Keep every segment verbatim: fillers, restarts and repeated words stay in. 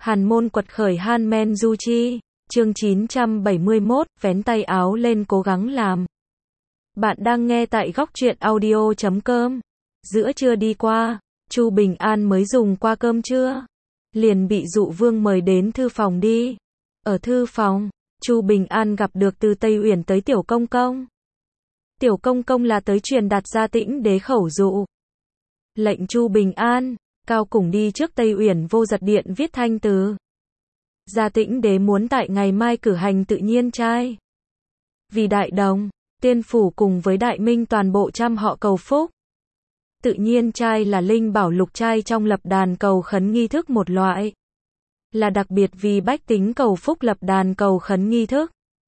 Hàn môn quật khởi Han Men Du Chi, chương chín trăm bảy mươi mốt, vén tay áo lên cố gắng làm. Bạn đang nghe tại góc truyện audio chấm com. Giữa trưa đi qua, Chu Bình An mới dùng qua cơm trưa, liền bị Dụ Vương mời đến thư phòng đi. Ở thư phòng, Chu Bình An gặp được từ Tây Uyển tới Tiểu Công Công. Tiểu Công Công là tới truyền đạt Gia Tĩnh Đế khẩu dụ. Lệnh Chu Bình An, Cao Củng đi trước Tây Uyển Vô Giật Điện viết thanh từ. Gia Tĩnh Đế muốn tại ngày mai cử hành tự nhiên trai. Vì Đại Đồng, Tiên Phủ cùng với Đại Minh toàn bộ trăm họ cầu phúc. Tự nhiên trai là linh bảo lục trai trong lập đàn cầu khấn nghi thức một loại. Là đặc biệt vì bách tính cầu phúc lập đàn cầu khấn nghi thức.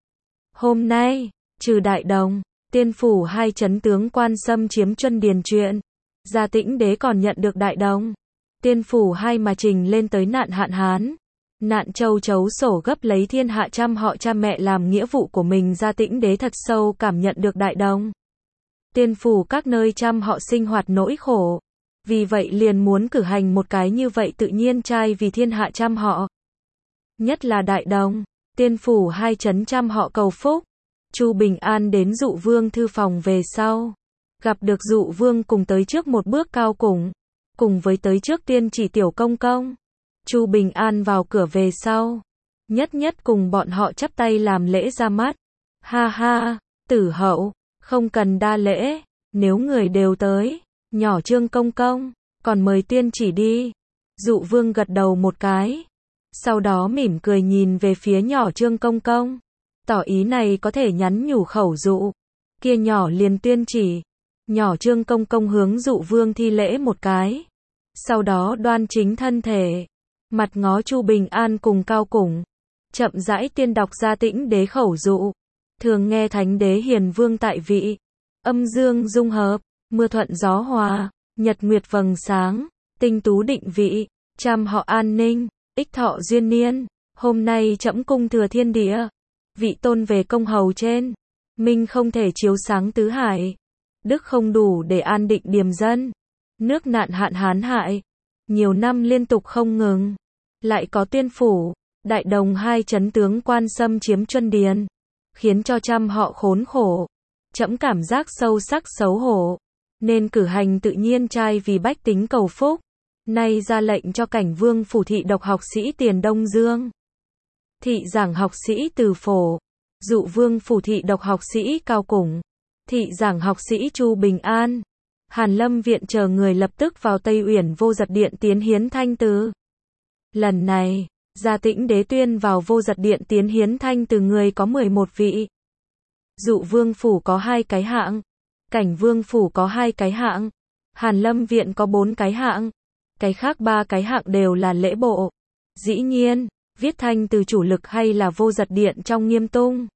Hôm nay, trừ Đại Đồng, Tiên Phủ hai chấn tướng quan xâm chiếm Chuân Điền chuyện, Gia Tĩnh Đế còn nhận được Đại Đồng, Tiên Phủ hai mà trình lên tới nạn hạn hán. Nạn châu chấu sổ gấp lấy thiên hạ trăm họ cha mẹ làm nghĩa vụ của mình. Gia Tĩnh Đế thật sâu cảm nhận được Đại Đồng, Tiên Phủ các nơi trăm họ sinh hoạt nỗi khổ. Vì vậy liền muốn cử hành một cái như vậy tự nhiên trai vì thiên hạ trăm họ. Nhất là Đại Đồng, Tiên Phủ hai chấn trăm họ cầu phúc. Chu Bình An đến Dụ Vương thư phòng về sau, gặp được Dụ Vương cùng tới trước một bước Cao Củng, cùng với tới trước tiên chỉ Tiểu Công Công. Chu Bình An vào cửa về sau, nhất nhất cùng bọn họ chắp tay làm lễ ra mắt. Ha ha, Tử Hậu, không cần đa lễ, nếu người đều tới, nhỏ Trương Công Công, còn mời tiên chỉ đi. Dụ Vương gật đầu một cái, sau đó mỉm cười nhìn về phía nhỏ Trương Công Công, tỏ ý này có thể nhắn nhủ khẩu dụ. Kia nhỏ liền tuyên chỉ. Nhỏ Trương Công Công hướng Dụ Vương thi lễ một cái, sau đó đoan chính thân thể, mặt ngó Chu Bình An cùng Cao Củng, chậm rãi tiên đọc Gia Tĩnh Đế khẩu dụ. Thường nghe Thánh Đế hiền vương tại vị, âm dương dung hợp, mưa thuận gió hòa, nhật nguyệt vầng sáng, tinh tú định vị, trăm họ an ninh, ích thọ duyên niên. Hôm nay trẫm cung thừa thiên địa, vị tôn về công hầu trên, minh không thể chiếu sáng tứ hải, đức không đủ để an định điềm dân, nước nạn hạn hán hại, nhiều năm liên tục không ngừng. Lại có Tiên Phủ, Đại Đồng hai chấn tướng quan xâm chiếm Chuân Điền, khiến cho trăm họ khốn khổ. Trẫm cảm giác sâu sắc xấu hổ, nên cử hành tự nhiên trai vì bách tính cầu phúc. Nay ra lệnh cho Cảnh Vương phủ thị độc học sĩ Tiền Đông Dương, thị giảng học sĩ Từ Phổ, Dụ Vương phủ thị độc học sĩ Cao Củng, thị giảng học sĩ Chu Bình An, Hàn Lâm viện chờ người lập tức vào Tây Uyển Vô Giật Điện tiến hiến thanh từ. Lần này, Gia Tĩnh Đế tuyên vào Vô Giật Điện tiến hiến thanh từ người có mười một vị. Dụ Vương phủ có hai cái hạng, Cảnh Vương phủ có hai cái hạng, Hàn Lâm viện có bốn cái hạng, cái khác ba cái hạng đều là lễ bộ. Dĩ nhiên, viết thanh từ chủ lực hay là Vô Giật Điện trong Nghiêm Tung,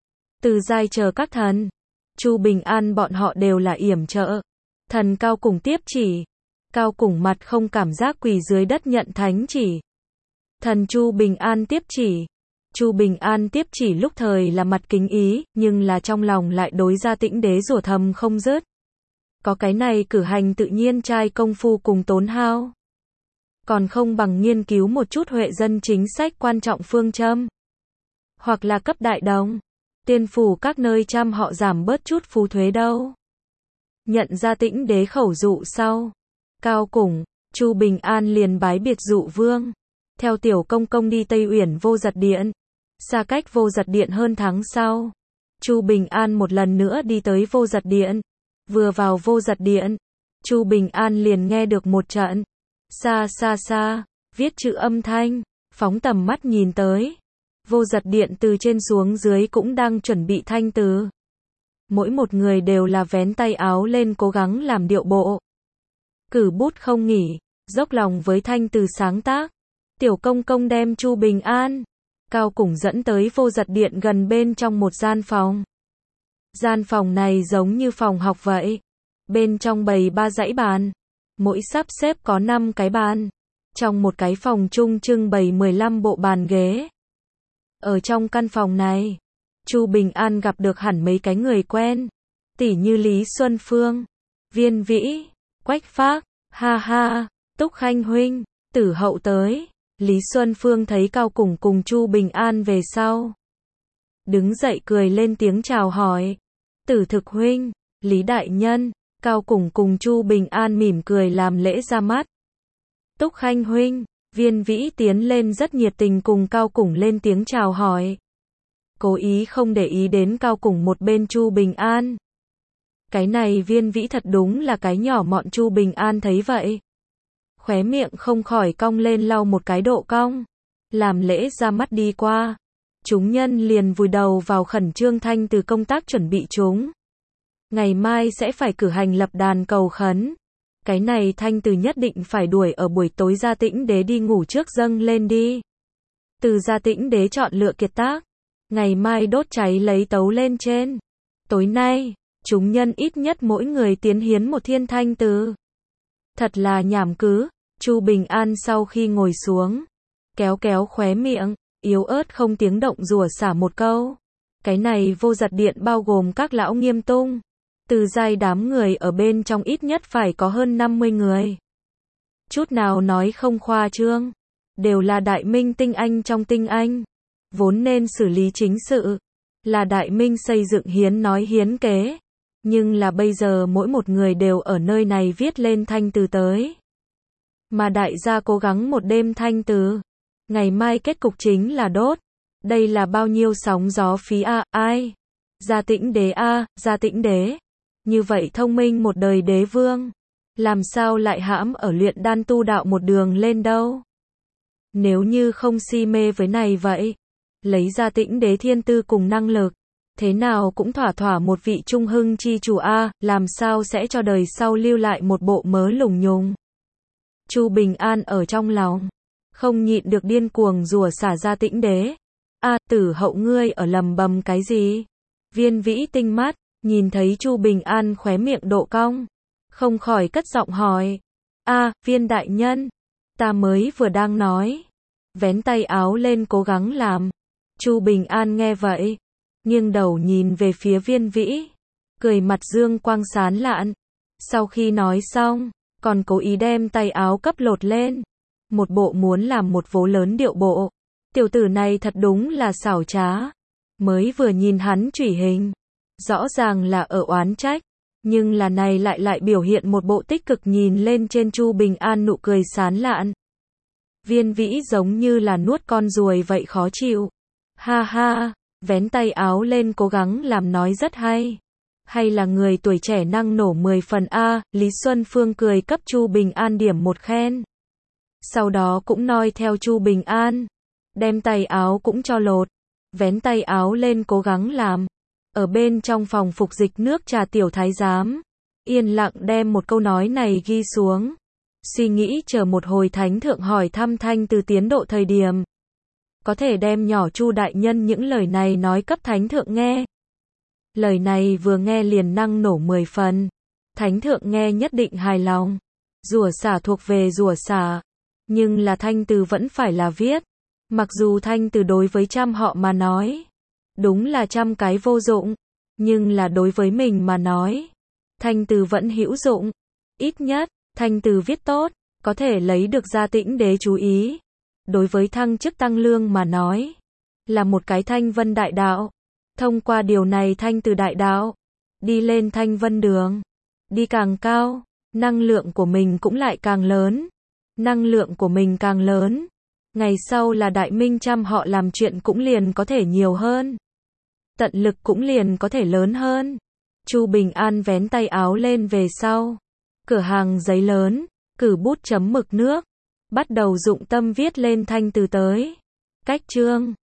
Từ Giai chờ các thần, Chu Bình An bọn họ đều là yểm trợ. Thần Cao Củng tiếp chỉ, Cao Củng mặt không cảm giác quỳ dưới đất nhận thánh chỉ. Thần Chu Bình An tiếp chỉ, Chu Bình An tiếp chỉ lúc thời là mặt kính ý, nhưng là trong lòng lại đối Gia Tĩnh Đế rủa thầm không dứt. Có cái này cử hành tự nhiên trai công phu cùng tốn hao, còn không bằng nghiên cứu một chút huệ dân chính sách quan trọng phương châm, hoặc là cấp Đại Đồng, Tiên Phủ các nơi trăm họ giảm bớt chút phú thuế đâu. Nhận Gia Tĩnh Đế khẩu dụ sau, Cao Củng, Chu Bình An liền bái biệt Dụ Vương, theo Tiểu Công Công đi Tây Uyển Vô Giật Điện. Xa cách Vô Giật Điện hơn tháng sau, Chu Bình An một lần nữa đi tới Vô Giật Điện. Vừa vào Vô Giật Điện, Chu Bình An liền nghe được một trận xa xa xa viết chữ âm thanh, phóng tầm mắt nhìn tới, Vô Giật Điện từ trên xuống dưới cũng đang chuẩn bị thanh từ. Mỗi một người đều là vén tay áo lên cố gắng làm điệu bộ, cử bút không nghỉ, dốc lòng với thanh từ sáng tác. Tiểu Công Công đem Chu Bình An, Cao Củng dẫn tới Vô Giật Điện gần bên trong một gian phòng. Gian phòng này giống như phòng học vậy. Bên trong bày ba dãy bàn, mỗi sắp xếp có năm cái bàn. Trong một cái phòng chung trưng bày mười lăm bộ bàn ghế. Ở trong căn phòng này, Chu Bình An gặp được hẳn mấy cái người quen, tỉ như Lý Xuân Phương, Viên Vĩ, Quách Phác, ha ha, Túc Khanh huynh, Tử Hậu tới, Lý Xuân Phương thấy Cao Củng cùng Chu Bình An về sau. Đứng dậy cười lên tiếng chào hỏi. Tử Thực huynh, Lý đại nhân, Cao Củng cùng Chu Bình An mỉm cười làm lễ ra mắt. Túc Khanh huynh, Viên Vĩ tiến lên rất nhiệt tình cùng Cao Củng lên tiếng chào hỏi. Cố ý không để ý đến Cao Củng một bên Chu Bình An. Cái này Viên Vĩ thật đúng là cái nhỏ mọn. Chu Bình An thấy vậy, khóe miệng không khỏi cong lên lau một cái độ cong. Làm lễ ra mắt đi qua. Chúng nhân liền vùi đầu vào khẩn trương thanh từ công tác chuẩn bị chúng. Ngày mai sẽ phải cử hành lập đàn cầu khấn. Cái này thanh từ nhất định phải đuổi ở buổi tối Gia Tĩnh Đế đi ngủ trước dâng lên đi. Từ Gia Tĩnh Đế chọn lựa kiệt tác. Ngày mai đốt cháy lấy tấu lên trên. Tối nay, chúng nhân ít nhất mỗi người tiến hiến một thiên thanh từ. Thật là nhảm cứ. Chu Bình An sau khi ngồi xuống, kéo kéo khóe miệng, yếu ớt không tiếng động rủa xả một câu. Cái này vô giật điện bao gồm các lão nghiêm tung. Từ giai đám người ở bên trong ít nhất phải có hơn năm mươi người. Chút nào nói không khoa trương. Đều là đại minh tinh anh trong tinh anh. Vốn nên xử lý chính sự. Là đại minh xây dựng hiến nói hiến kế. Nhưng là bây giờ mỗi một người đều ở nơi này viết lên thanh từ tới. Mà đại gia cố gắng một đêm thanh từ. Ngày mai kết cục chính là đốt. Đây là bao nhiêu sóng gió phí a, à, ai? Gia Tĩnh Đế a, à, Gia Tĩnh Đế. Như vậy thông minh một đời đế vương. Làm sao lại hãm ở luyện đan tu đạo một đường lên đâu? Nếu như không si mê với này vậy. Lấy Gia Tĩnh Đế thiên tư cùng năng lực. Thế nào cũng thỏa thỏa một vị trung hưng chi chủ a, à, làm sao sẽ cho đời sau lưu lại một bộ mớ lùng nhùng. Chu Bình An ở trong lòng. Không nhịn được điên cuồng rủa xả Gia Tĩnh Đế. A, à, tử hậu ngươi ở lầm bầm cái gì? Viên Vĩ tinh mắt, nhìn thấy Chu Bình An khóe miệng độ cong. Không khỏi cất giọng hỏi. A, à, Viên đại nhân. Ta mới vừa đang nói. Vén tay áo lên cố gắng làm. Chu Bình An nghe vậy. Nghiêng đầu nhìn về phía Viên Vĩ. Cười mặt dương quang sán lạn. Sau khi nói xong, còn cố ý đem tay áo cấp lột lên. Một bộ muốn làm một vố lớn điệu bộ. Tiểu tử này thật đúng là xảo trá. Mới vừa nhìn hắn chủy hình. Rõ ràng là ở oán trách. Nhưng là này lại lại biểu hiện một bộ tích cực nhìn lên trên Chu Bình An nụ cười sán lạn. Viên Vĩ giống như là nuốt con ruồi vậy khó chịu. Ha ha, vén tay áo lên cố gắng làm nói rất hay. Hay là người tuổi trẻ năng nổ mười phần a, Lý Xuân Phương cười cấp Chu Bình An điểm một khen. Sau đó cũng noi theo Chu Bình An. Đem tay áo cũng cho lột. Vén tay áo lên cố gắng làm. Ở bên trong phòng phục dịch nước trà tiểu thái giám. Yên lặng đem một câu nói này ghi xuống. Suy nghĩ chờ một hồi thánh thượng hỏi thăm thanh từ tiến độ thời điểm. Có thể đem nhỏ Chu đại nhân những lời này nói cấp thánh thượng nghe. Lời này vừa nghe liền năng nổ mười phần. Thánh thượng nghe nhất định hài lòng. Rủa xả thuộc về rủa xả. Nhưng là thanh từ vẫn phải là viết. Mặc dù thanh từ đối với trăm họ mà nói. Đúng là trăm cái vô dụng. Nhưng là đối với mình mà nói. Thanh từ vẫn hữu dụng. Ít nhất, thanh từ viết tốt. Có thể lấy được Gia Tĩnh Đế chú ý. Đối với thăng chức tăng lương mà nói. Là một cái thanh vân đại đạo. Thông qua điều này thanh từ đại đạo. Đi lên thanh vân đường. Đi càng cao. Năng lượng của mình cũng lại càng lớn. Năng lượng của mình càng lớn. Ngày sau là đại minh trăm họ làm chuyện cũng liền có thể nhiều hơn. Tận lực cũng liền có thể lớn hơn. Chu Bình An vén tay áo lên về sau. Cửa hàng giấy lớn. Cử bút chấm mực nước. Bắt đầu dụng tâm viết lên thanh từ tới. Cách chương.